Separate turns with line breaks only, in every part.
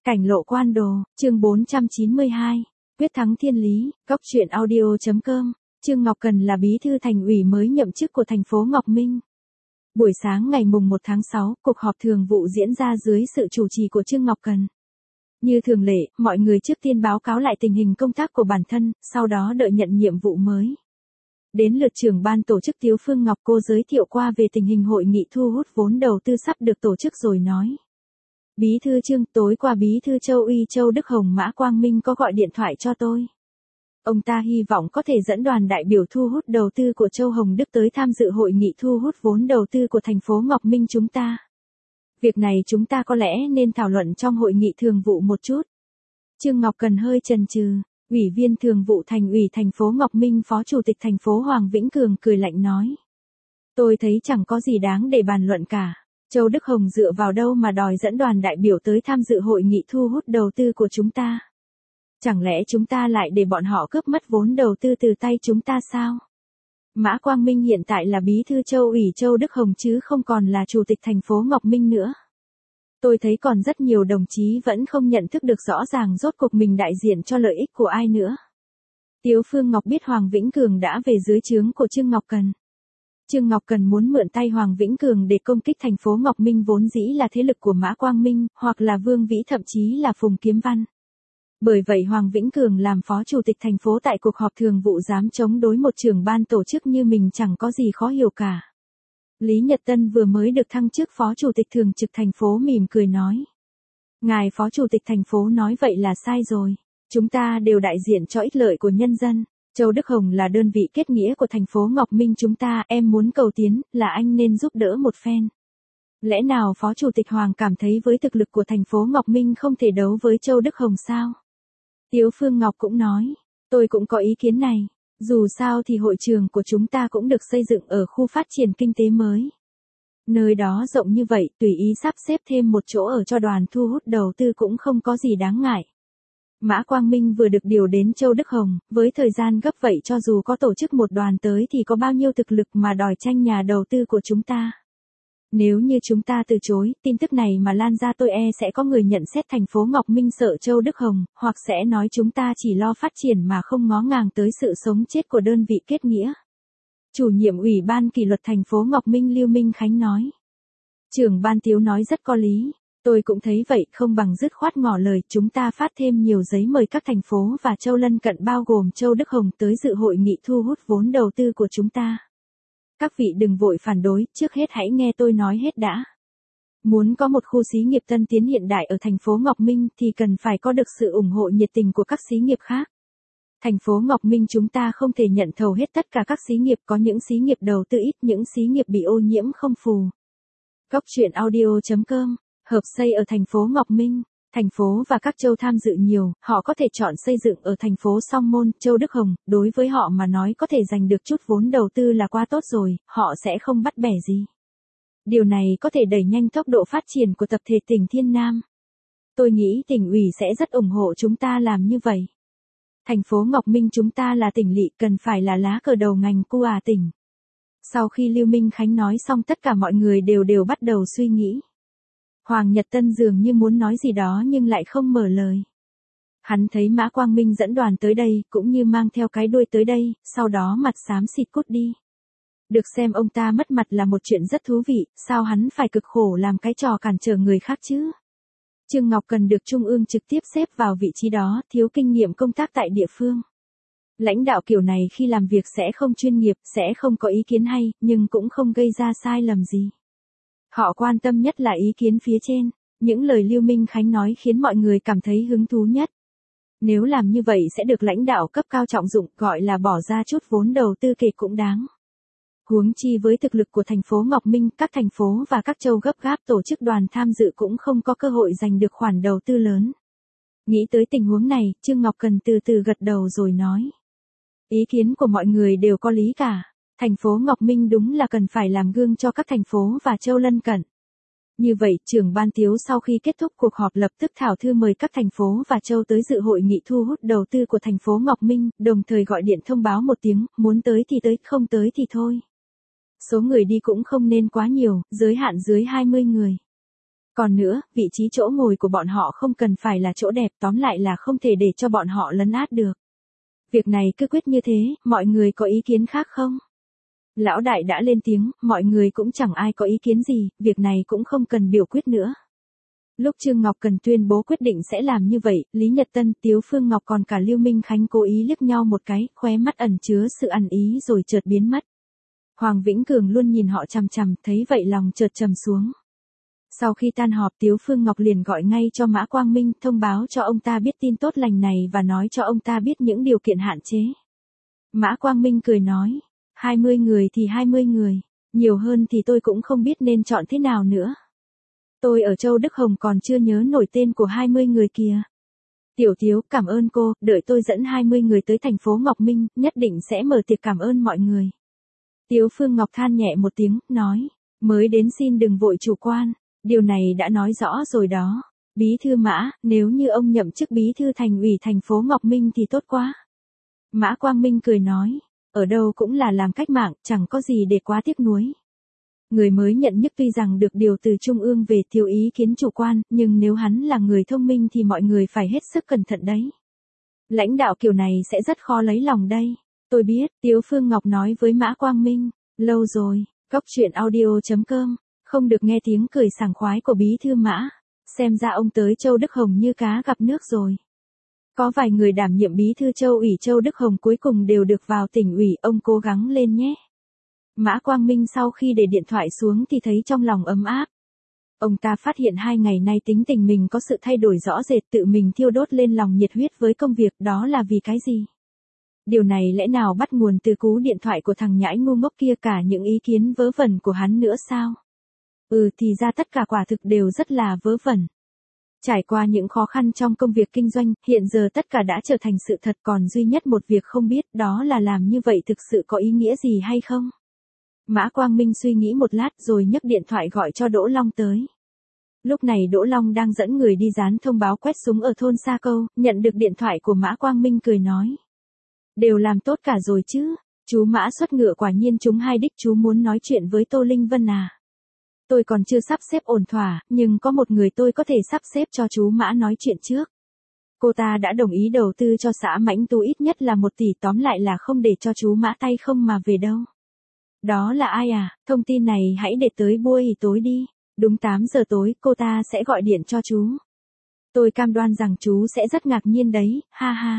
Cảnh lộ quan đồ, chương 492. Quyết thắng thiên lý, góc truyện audio.com. Trương Ngọc Cần là bí thư thành ủy mới nhậm chức của thành phố Ngọc Minh. Buổi sáng ngày mùng 1 tháng 6, cuộc họp thường vụ diễn ra dưới sự chủ trì của Trương Ngọc Cần. Như thường lệ, mọi người trước tiên báo cáo lại tình hình công tác của bản thân, sau đó đợi nhận nhiệm vụ mới. Đến lượt trưởng ban tổ chức Tiếu Phương Ngọc, cô giới thiệu qua về tình hình hội nghị thu hút vốn đầu tư sắp được tổ chức rồi nói. Bí thư Trương, tối qua bí thư Châu Đức Hồng Mã Quang Minh có gọi điện thoại cho tôi. Ông ta hy vọng có thể dẫn đoàn đại biểu thu hút đầu tư của Châu Hồng Đức tới tham dự hội nghị thu hút vốn đầu tư của thành phố Ngọc Minh chúng ta. Việc này chúng ta có lẽ nên thảo luận trong hội nghị thường vụ một chút. Trương Ngọc Cần hơi chần chừ. Ủy viên thường vụ thành ủy thành phố Ngọc Minh, Phó Chủ tịch thành phố Hoàng Vĩnh Cường cười lạnh nói. Tôi thấy chẳng có gì đáng để bàn luận cả. Châu Đức Hồng dựa vào đâu mà đòi dẫn đoàn đại biểu tới tham dự hội nghị thu hút đầu tư của chúng ta? Chẳng lẽ chúng ta lại để bọn họ cướp mất vốn đầu tư từ tay chúng ta sao? Mã Quang Minh hiện tại là bí thư Châu ủy Châu Đức Hồng chứ không còn là chủ tịch thành phố Ngọc Minh nữa. Tôi thấy còn rất nhiều đồng chí vẫn không nhận thức được rõ ràng rốt cuộc mình đại diện cho lợi ích của ai nữa. Tiếu Phương Ngọc biết Hoàng Vĩnh Cường đã về dưới trướng của Trương Ngọc Cần. Trương Ngọc Cần muốn mượn tay Hoàng Vĩnh Cường để công kích thành phố Ngọc Minh vốn dĩ là thế lực của Mã Quang Minh, hoặc là Vương Vĩ, thậm chí là Phùng Kiếm Văn. Bởi vậy Hoàng Vĩnh Cường làm phó chủ tịch thành phố tại cuộc họp thường vụ dám chống đối một trưởng ban tổ chức như mình chẳng có gì khó hiểu cả. Lý Nhật Tân vừa mới được thăng chức phó chủ tịch thường trực thành phố mỉm cười nói. Ngài phó chủ tịch thành phố nói vậy là sai rồi. Chúng ta đều đại diện cho ích lợi của nhân dân. Châu Đức Hồng là đơn vị kết nghĩa của thành phố Ngọc Minh chúng ta, em muốn cầu tiến, là anh nên giúp đỡ một phen. Lẽ nào phó chủ tịch Hoàng cảm thấy với thực lực của thành phố Ngọc Minh không thể đấu với Châu Đức Hồng sao? Tiếu Phương Ngọc cũng nói, tôi cũng có ý kiến này. Dù sao thì hội trường của chúng ta cũng được xây dựng ở khu phát triển kinh tế mới. Nơi đó rộng như vậy, tùy ý sắp xếp thêm một chỗ ở cho đoàn thu hút đầu tư cũng không có gì đáng ngại. Mã Quang Minh vừa được điều đến Châu Đức Hồng, với thời gian gấp vậy cho dù có tổ chức một đoàn tới thì có bao nhiêu thực lực mà đòi tranh nhà đầu tư của chúng ta. Nếu như chúng ta từ chối, tin tức này mà lan ra tôi sẽ có người nhận xét thành phố Ngọc Minh sợ Châu Đức Hồng, hoặc sẽ nói chúng ta chỉ lo phát triển mà không ngó ngàng tới sự sống chết của đơn vị kết nghĩa. Chủ nhiệm Ủy ban kỷ luật thành phố Ngọc Minh Lưu Minh Khánh nói. Trưởng ban Tiếu nói rất có lý. Tôi cũng thấy vậy, không bằng dứt khoát ngỏ lời chúng ta phát thêm nhiều giấy mời các thành phố và châu lân cận bao gồm Châu Đức Hồng tới dự hội nghị thu hút vốn đầu tư của chúng ta. Các vị đừng vội phản đối, trước hết hãy nghe tôi nói hết đã. Muốn có một khu xí nghiệp tân tiến hiện đại ở thành phố Ngọc Minh thì cần phải có được sự ủng hộ nhiệt tình của các xí nghiệp khác. Thành phố Ngọc Minh chúng ta không thể nhận thầu hết tất cả các xí nghiệp, có những xí nghiệp đầu tư ít, những xí nghiệp bị ô nhiễm không phù. Góc truyện audio.com. Hợp xây ở thành phố Ngọc Minh, thành phố và các châu tham dự nhiều, họ có thể chọn xây dựng ở thành phố Song Môn, Châu Đức Hồng, đối với họ mà nói có thể giành được chút vốn đầu tư là quá tốt rồi, họ sẽ không bắt bẻ gì. Điều này có thể đẩy nhanh tốc độ phát triển của tập thể tỉnh Thiên Nam. Tôi nghĩ tỉnh ủy sẽ rất ủng hộ chúng ta làm như vậy. Thành phố Ngọc Minh chúng ta là tỉnh lỵ, cần phải là lá cờ đầu ngành của tỉnh. Sau khi Lưu Minh Khánh nói xong tất cả mọi người đều bắt đầu suy nghĩ. Hoàng Nhật Tân dường như muốn nói gì đó nhưng lại không mở lời. Hắn thấy Mã Quang Minh dẫn đoàn tới đây, cũng như mang theo cái đuôi tới đây, sau đó mặt xám xịt cút đi. Được xem ông ta mất mặt là một chuyện rất thú vị, sao hắn phải cực khổ làm cái trò cản trở người khác chứ? Trương Ngọc Cần được Trung ương trực tiếp xếp vào vị trí đó, thiếu kinh nghiệm công tác tại địa phương. Lãnh đạo kiểu này khi làm việc sẽ không chuyên nghiệp, sẽ không có ý kiến hay, nhưng cũng không gây ra sai lầm gì. Họ quan tâm nhất là ý kiến phía trên, những lời Lưu Minh Khánh nói khiến mọi người cảm thấy hứng thú nhất. Nếu làm như vậy sẽ được lãnh đạo cấp cao trọng dụng, gọi là bỏ ra chút vốn đầu tư kể cũng đáng. Huống chi với thực lực của thành phố Ngọc Minh, các thành phố và các châu gấp gáp tổ chức đoàn tham dự cũng không có cơ hội giành được khoản đầu tư lớn. Nghĩ tới tình huống này, Trương Ngọc Cần từ từ gật đầu rồi nói. Ý kiến của mọi người đều có lý cả. Thành phố Ngọc Minh đúng là cần phải làm gương cho các thành phố và châu lân cận. Như vậy, trưởng ban Tiếu sau khi kết thúc cuộc họp lập tức thảo thư mời các thành phố và châu tới dự hội nghị thu hút đầu tư của thành phố Ngọc Minh, đồng thời gọi điện thông báo một tiếng, muốn tới thì tới, không tới thì thôi. Số người đi cũng không nên quá nhiều, giới hạn dưới 20 người. Còn nữa, vị trí chỗ ngồi của bọn họ không cần phải là chỗ đẹp, tóm lại là không thể để cho bọn họ lấn át được. Việc này cứ quyết như thế, mọi người có ý kiến khác không? Lão đại đã lên tiếng, mọi người cũng chẳng ai có ý kiến gì, việc này cũng không cần biểu quyết nữa. Lúc Trương Ngọc Cần tuyên bố quyết định sẽ làm như vậy, Lý Nhật Tân, Tiếu Phương Ngọc còn cả Lưu Minh Khánh cố ý liếc nhau một cái, khóe mắt ẩn chứa sự ăn ý rồi chợt biến mất. Hoàng Vĩnh Cường luôn nhìn họ chằm chằm, thấy vậy lòng chợt trầm xuống. Sau khi tan họp, Tiếu Phương Ngọc liền gọi ngay cho Mã Quang Minh, thông báo cho ông ta biết tin tốt lành này và nói cho ông ta biết những điều kiện hạn chế. Mã Quang Minh cười nói, 20 người thì 20 người, nhiều hơn thì tôi cũng không biết nên chọn thế nào nữa. Tôi ở Châu Đức Hồng còn chưa nhớ nổi tên của 20 người kia. Tiểu Tiếu, cảm ơn cô, đợi tôi dẫn 20 người tới thành phố Ngọc Minh, nhất định sẽ mở tiệc cảm ơn mọi người. Tiếu Phương Ngọc than nhẹ một tiếng, nói, mới đến xin đừng vội chủ quan, điều này đã nói rõ rồi đó. Bí thư Mã, nếu như ông nhậm chức bí thư thành ủy thành phố Ngọc Minh thì tốt quá. Mã Quang Minh cười nói, ở đâu cũng là làm cách mạng, chẳng có gì để quá tiếc nuối. Người mới nhận chức tuy rằng được điều từ Trung ương về thiếu ý kiến chủ quan, nhưng nếu hắn là người thông minh thì mọi người phải hết sức cẩn thận đấy. Lãnh đạo kiểu này sẽ rất khó lấy lòng đây. Tôi biết, Tiếu Phương Ngọc nói với Mã Quang Minh, lâu rồi, Cóc Truyện Audio.com, không được nghe tiếng cười sảng khoái của bí thư Mã, xem ra ông tới Châu Đức Hồng như cá gặp nước rồi. Có vài người đảm nhiệm bí thư Châu ủy Châu Đức Hồng cuối cùng đều được vào tỉnh ủy, ông cố gắng lên nhé. Mã Quang Minh sau khi để điện thoại xuống thì thấy trong lòng ấm áp. Ông ta phát hiện 2 ngày nay tính tình mình có sự thay đổi rõ rệt, tự mình thiêu đốt lên lòng nhiệt huyết với công việc, đó là vì cái gì? Điều này lẽ nào bắt nguồn từ cú điện thoại của thằng nhãi ngu ngốc kia, cả những ý kiến vớ vẩn của hắn nữa sao? Thì ra tất cả quả thực đều rất là vớ vẩn. Trải qua những khó khăn trong công việc kinh doanh, hiện giờ tất cả đã trở thành sự thật, còn duy nhất một việc không biết, đó là làm như vậy thực sự có ý nghĩa gì hay không? Mã Quang Minh suy nghĩ một lát rồi nhấc điện thoại gọi cho Đỗ Long tới. Lúc này Đỗ Long đang dẫn người đi dán thông báo quét súng ở thôn Sa Câu, nhận được điện thoại của Mã Quang Minh cười nói. Đều làm tốt cả rồi chứ, chú Mã xuất ngựa quả nhiên trúng 2 đích, chú muốn nói chuyện với Tô Linh Vân à? Tôi còn chưa sắp xếp ổn thỏa, nhưng có một người tôi có thể sắp xếp cho chú Mã nói chuyện trước. Cô ta đã đồng ý đầu tư cho xã Mãnh Tú ít nhất là 1 tỷ, tóm lại là không để cho chú Mã tay không mà về đâu. Đó là ai à? Thông tin này hãy để tới buổi tối đi. Đúng 8 giờ tối cô ta sẽ gọi điện cho chú. Tôi cam đoan rằng chú sẽ rất ngạc nhiên đấy, ha ha.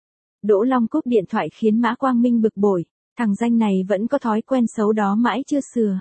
Đỗ Long cúp điện thoại khiến Mã Quang Minh bực bội. Thằng danh này vẫn có thói quen xấu đó mãi chưa sửa.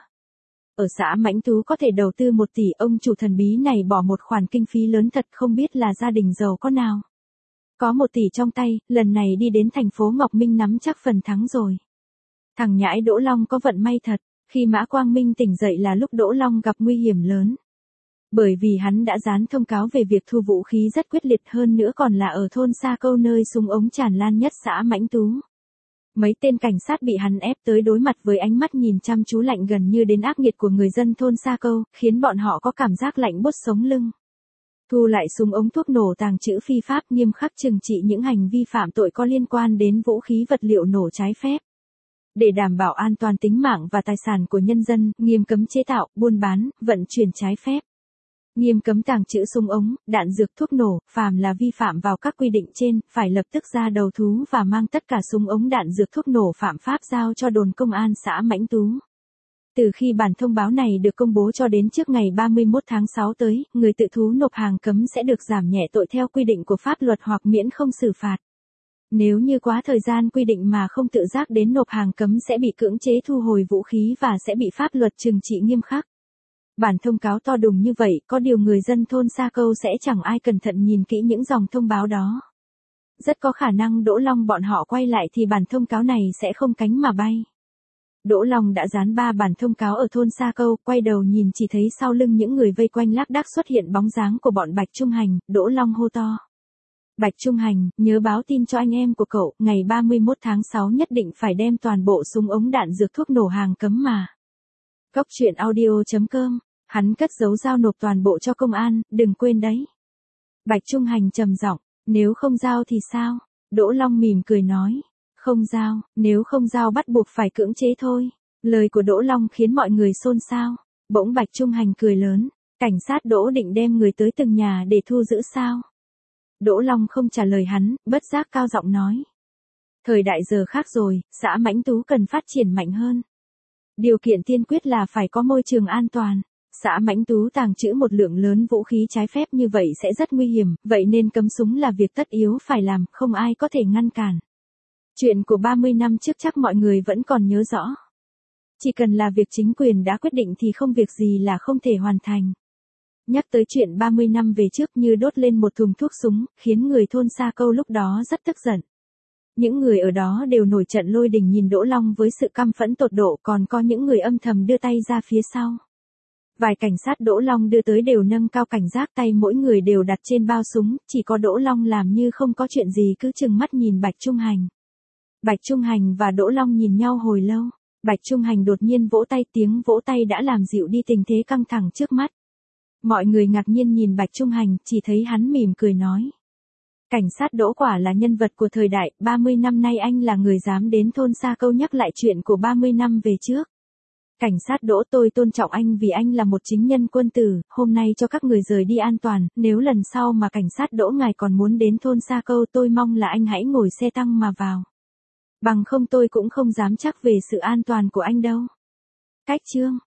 Ở xã Mãnh Tú có thể đầu tư 1 tỷ, ông chủ thần bí này bỏ một khoản kinh phí lớn thật, không biết là gia đình giàu có nào. Có 1 tỷ trong tay, lần này đi đến thành phố Ngọc Minh nắm chắc phần thắng rồi. Thằng nhãi Đỗ Long có vận may thật, khi Mã Quang Minh tỉnh dậy là lúc Đỗ Long gặp nguy hiểm lớn. Bởi vì hắn đã dán thông cáo về việc thu vũ khí rất quyết liệt, hơn nữa còn là ở thôn Sa Câu nơi súng ống tràn lan nhất xã Mãnh Tú. Mấy tên cảnh sát bị hắn ép tới đối mặt với ánh mắt nhìn chăm chú lạnh gần như đến ác nghiệt của người dân thôn Sa Câu, khiến bọn họ có cảm giác lạnh buốt sống lưng. Thu lại súng ống thuốc nổ tàng trữ phi pháp, nghiêm khắc trừng trị những hành vi phạm tội có liên quan đến vũ khí vật liệu nổ trái phép. Để đảm bảo an toàn tính mạng và tài sản của nhân dân, nghiêm cấm chế tạo, buôn bán, vận chuyển trái phép. Nghiêm cấm tàng trữ súng ống, đạn dược, thuốc nổ, phàm là vi phạm vào các quy định trên, phải lập tức ra đầu thú và mang tất cả súng ống, đạn dược, thuốc nổ phạm pháp giao cho đồn công an xã Mãnh Tú. Từ khi bản thông báo này được công bố cho đến trước ngày 31 tháng 6 tới, người tự thú nộp hàng cấm sẽ được giảm nhẹ tội theo quy định của pháp luật hoặc miễn không xử phạt. Nếu như quá thời gian quy định mà không tự giác đến nộp hàng cấm sẽ bị cưỡng chế thu hồi vũ khí và sẽ bị pháp luật trừng trị nghiêm khắc. Bản thông cáo to đùng như vậy, có điều người dân thôn Sa Câu sẽ chẳng ai cẩn thận nhìn kỹ những dòng thông báo đó. Rất có khả năng Đỗ Long bọn họ quay lại thì bản thông cáo này sẽ không cánh mà bay. Đỗ Long đã dán 3 bản thông cáo ở thôn Sa Câu, quay đầu nhìn chỉ thấy sau lưng những người vây quanh lác đác xuất hiện bóng dáng của bọn Bạch Trung Hành. Đỗ Long hô to. Bạch Trung Hành, nhớ báo tin cho anh em của cậu, ngày 31 tháng 6 nhất định phải đem toàn bộ súng ống, đạn dược, thuốc nổ hàng cấm mà. Cóc Truyện Audio.com, hắn cất giấu giao nộp toàn bộ cho công an, đừng quên đấy. Bạch Trung Hành trầm giọng, nếu không giao thì sao? Đỗ Long mỉm cười nói, không giao, nếu không giao bắt buộc phải cưỡng chế thôi. Lời của Đỗ Long khiến mọi người xôn xao. Bỗng Bạch Trung Hành cười lớn, Cảnh sát Đỗ định đem người tới từng nhà để thu giữ sao? Đỗ Long không trả lời hắn, bất giác cao giọng nói. Thời đại giờ khác rồi, xã Mãnh Tú cần phát triển mạnh hơn. Điều kiện tiên quyết là phải có môi trường an toàn. Xã Mãnh Tú tàng trữ một lượng lớn vũ khí trái phép như vậy sẽ rất nguy hiểm, vậy nên cấm súng là việc tất yếu phải làm, không ai có thể ngăn cản. Chuyện của 30 năm trước chắc mọi người vẫn còn nhớ rõ. Chỉ cần là việc chính quyền đã quyết định thì không việc gì là không thể hoàn thành. Nhắc tới chuyện 30 năm về trước như đốt lên một thùng thuốc súng, khiến người thôn Sa Câu lúc đó rất tức giận. Những người ở đó đều nổi trận lôi đình nhìn Đỗ Long với sự căm phẫn tột độ, còn có những người âm thầm đưa tay ra phía sau. Vài cảnh sát Đỗ Long đưa tới đều nâng cao cảnh giác, tay mỗi người đều đặt trên bao súng, chỉ có Đỗ Long làm như không có chuyện gì cứ trừng mắt nhìn Bạch Trung Hành. Bạch Trung Hành và Đỗ Long nhìn nhau hồi lâu, Bạch Trung Hành đột nhiên vỗ tay, tiếng vỗ tay đã làm dịu đi tình thế căng thẳng trước mắt. Mọi người ngạc nhiên nhìn Bạch Trung Hành, chỉ thấy hắn mỉm cười nói. Cảnh sát Đỗ quả là nhân vật của thời đại, 30 năm nay anh là người dám đến thôn Sa Câu nhắc lại chuyện của 30 năm về trước. Cảnh sát Đỗ, tôi tôn trọng anh vì anh là một chính nhân quân tử, hôm nay cho các người rời đi an toàn, nếu lần sau mà cảnh sát Đỗ ngài còn muốn đến thôn Sa Câu tôi mong là anh hãy ngồi xe tăng mà vào. Bằng không tôi cũng không dám chắc về sự an toàn của anh đâu. Cách chương